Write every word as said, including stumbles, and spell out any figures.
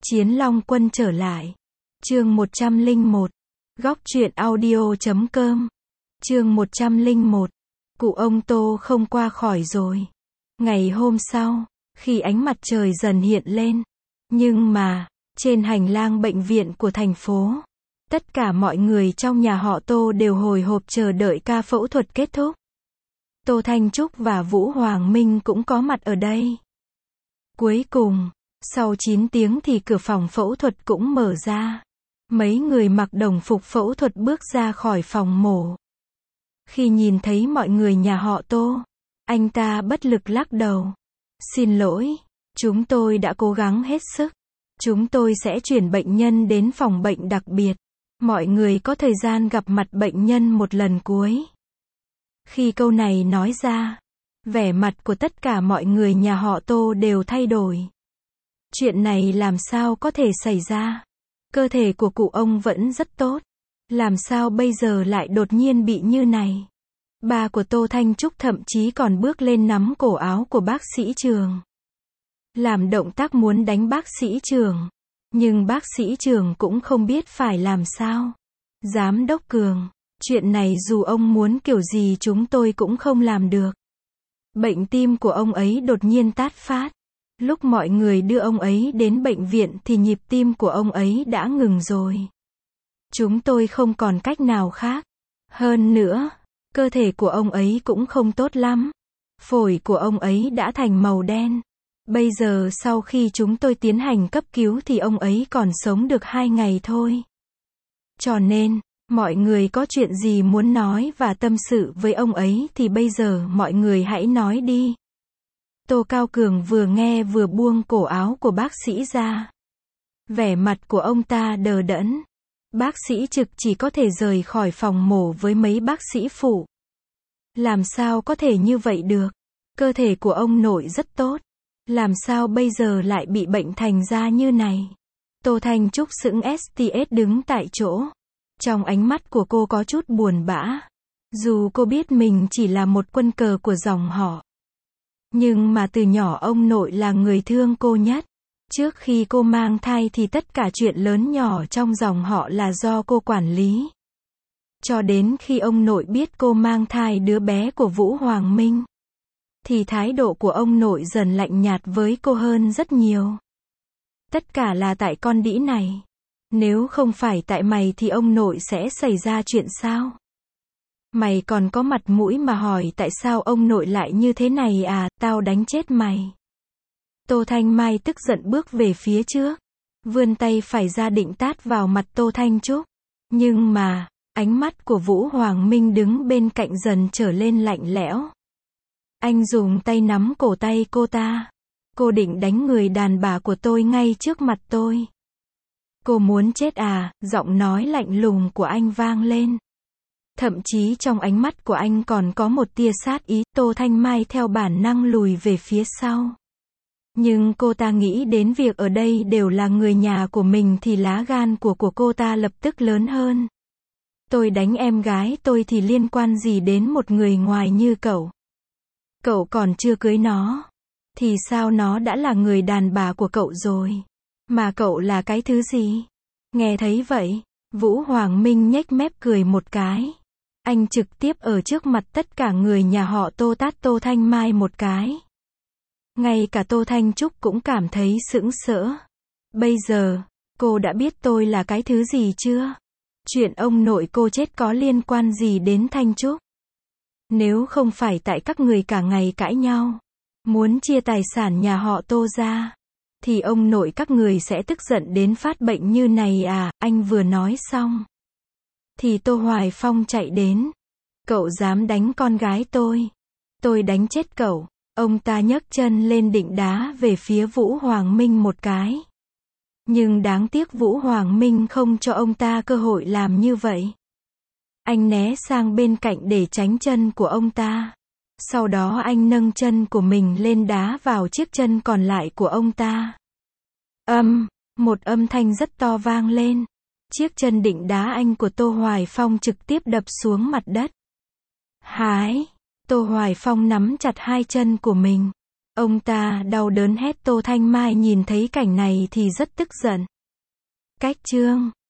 Chiến Long Quân trở lại. Chương một trăm lẻ một. Góc truyện audio chấm com. Chương một trăm lẻ một. Cụ ông Tô không qua khỏi rồi. Ngày hôm sau, khi ánh mặt trời dần hiện lên, nhưng mà, trên hành lang bệnh viện của thành phố, tất cả mọi người trong nhà họ Tô đều hồi hộp chờ đợi ca phẫu thuật kết thúc. Tô Thanh Trúc và Vũ Hoàng Minh cũng có mặt ở đây. Cuối cùng, sau chín tiếng thì cửa phòng phẫu thuật cũng mở ra. Mấy người mặc đồng phục phẫu thuật bước ra khỏi phòng mổ. Khi nhìn thấy mọi người nhà họ Tô, anh ta bất lực lắc đầu. Xin lỗi, chúng tôi đã cố gắng hết sức. Chúng tôi sẽ chuyển bệnh nhân đến phòng bệnh đặc biệt. Mọi người có thời gian gặp mặt bệnh nhân một lần cuối. Khi câu này nói ra, vẻ mặt của tất cả mọi người nhà họ Tô đều thay đổi. Chuyện này làm sao có thể xảy ra? Cơ thể của cụ ông vẫn rất tốt. Làm sao bây giờ lại đột nhiên bị như này? Ba của Tô Thanh Trúc thậm chí còn bước lên nắm cổ áo của bác sĩ Trường. Làm động tác muốn đánh bác sĩ Trường. Nhưng bác sĩ Trường cũng không biết phải làm sao. Giám đốc Cường, chuyện này dù ông muốn kiểu gì chúng tôi cũng không làm được. Bệnh tim của ông ấy đột nhiên tát phát. Lúc mọi người đưa ông ấy đến bệnh viện thì nhịp tim của ông ấy đã ngừng rồi. Chúng tôi không còn cách nào khác. Hơn nữa, cơ thể của ông ấy cũng không tốt lắm. Phổi của ông ấy đã thành màu đen. Bây giờ sau khi chúng tôi tiến hành cấp cứu thì ông ấy còn sống được hai ngày thôi. Cho nên, mọi người có chuyện gì muốn nói và tâm sự với ông ấy thì bây giờ mọi người hãy nói đi. Tô Cao Cường vừa nghe vừa buông cổ áo của bác sĩ ra. Vẻ mặt của ông ta đờ đẫn. Bác sĩ Trực chỉ có thể rời khỏi phòng mổ với mấy bác sĩ phụ. Làm sao có thể như vậy được? Cơ thể của ông nội rất tốt. Làm sao bây giờ lại bị bệnh thành ra như này? Tô Thanh Trúc sững sờ đứng tại chỗ. Trong ánh mắt của cô có chút buồn bã. Dù cô biết mình chỉ là một quân cờ của dòng họ. Nhưng mà từ nhỏ ông nội là người thương cô nhất. Trước khi cô mang thai thì tất cả chuyện lớn nhỏ trong dòng họ là do cô quản lý. Cho đến khi ông nội biết cô mang thai đứa bé của Vũ Hoàng Minh, thì thái độ của ông nội dần lạnh nhạt với cô hơn rất nhiều. Tất cả là tại con đĩ này. Nếu không phải tại mày thì ông nội sẽ xảy ra chuyện sao? Mày còn có mặt mũi mà hỏi tại sao ông nội lại như thế này à, tao đánh chết mày. Tô Thanh Mai tức giận bước về phía trước. Vươn tay phải ra định tát vào mặt Tô Thanh Trúc. Nhưng mà, ánh mắt của Vũ Hoàng Minh đứng bên cạnh dần trở lên lạnh lẽo. Anh dùng tay nắm cổ tay cô ta. Cô định đánh người đàn bà của tôi ngay trước mặt tôi. Cô muốn chết à, giọng nói lạnh lùng của anh vang lên. Thậm chí trong ánh mắt của anh còn có một tia sát ý. Tô Thanh Mai theo bản năng lùi về phía sau. Nhưng cô ta nghĩ đến việc ở đây đều là người nhà của mình thì lá gan của của cô ta lập tức lớn hơn. Tôi đánh em gái tôi thì liên quan gì đến một người ngoài như cậu? Cậu còn chưa cưới nó. Thì sao nó đã là người đàn bà của cậu rồi? Mà cậu là cái thứ gì? Nghe thấy vậy, Vũ Hoàng Minh nhếch mép cười một cái. Anh trực tiếp ở trước mặt tất cả người nhà họ Tô tát Tô Thanh Mai một cái. Ngay cả Tô Thanh Trúc cũng cảm thấy sững sỡ. Bây giờ, cô đã biết tôi là cái thứ gì chưa? Chuyện ông nội cô chết có liên quan gì đến Thanh Trúc? Nếu không phải tại các người cả ngày cãi nhau, muốn chia tài sản nhà họ Tô ra, thì ông nội các người sẽ tức giận đến phát bệnh như này à? Anh vừa nói xong, thì Tô Hoài Phong chạy đến. Cậu dám đánh con gái tôi? Tôi đánh chết cậu. Ông ta nhấc chân lên định đá về phía Vũ Hoàng Minh một cái. Nhưng đáng tiếc Vũ Hoàng Minh không cho ông ta cơ hội làm như vậy. Anh né sang bên cạnh để tránh chân của ông ta. Sau đó anh nâng chân của mình lên đá vào chiếc chân còn lại của ông ta. Âm, một âm thanh rất to vang lên. Chiếc chân định đá anh của Tô Hoài Phong trực tiếp đập xuống mặt đất. Hái! Tô Hoài Phong nắm chặt hai chân của mình. Ông ta đau đớn hét. Tô Thanh Mai nhìn thấy cảnh này thì rất tức giận. Cách chương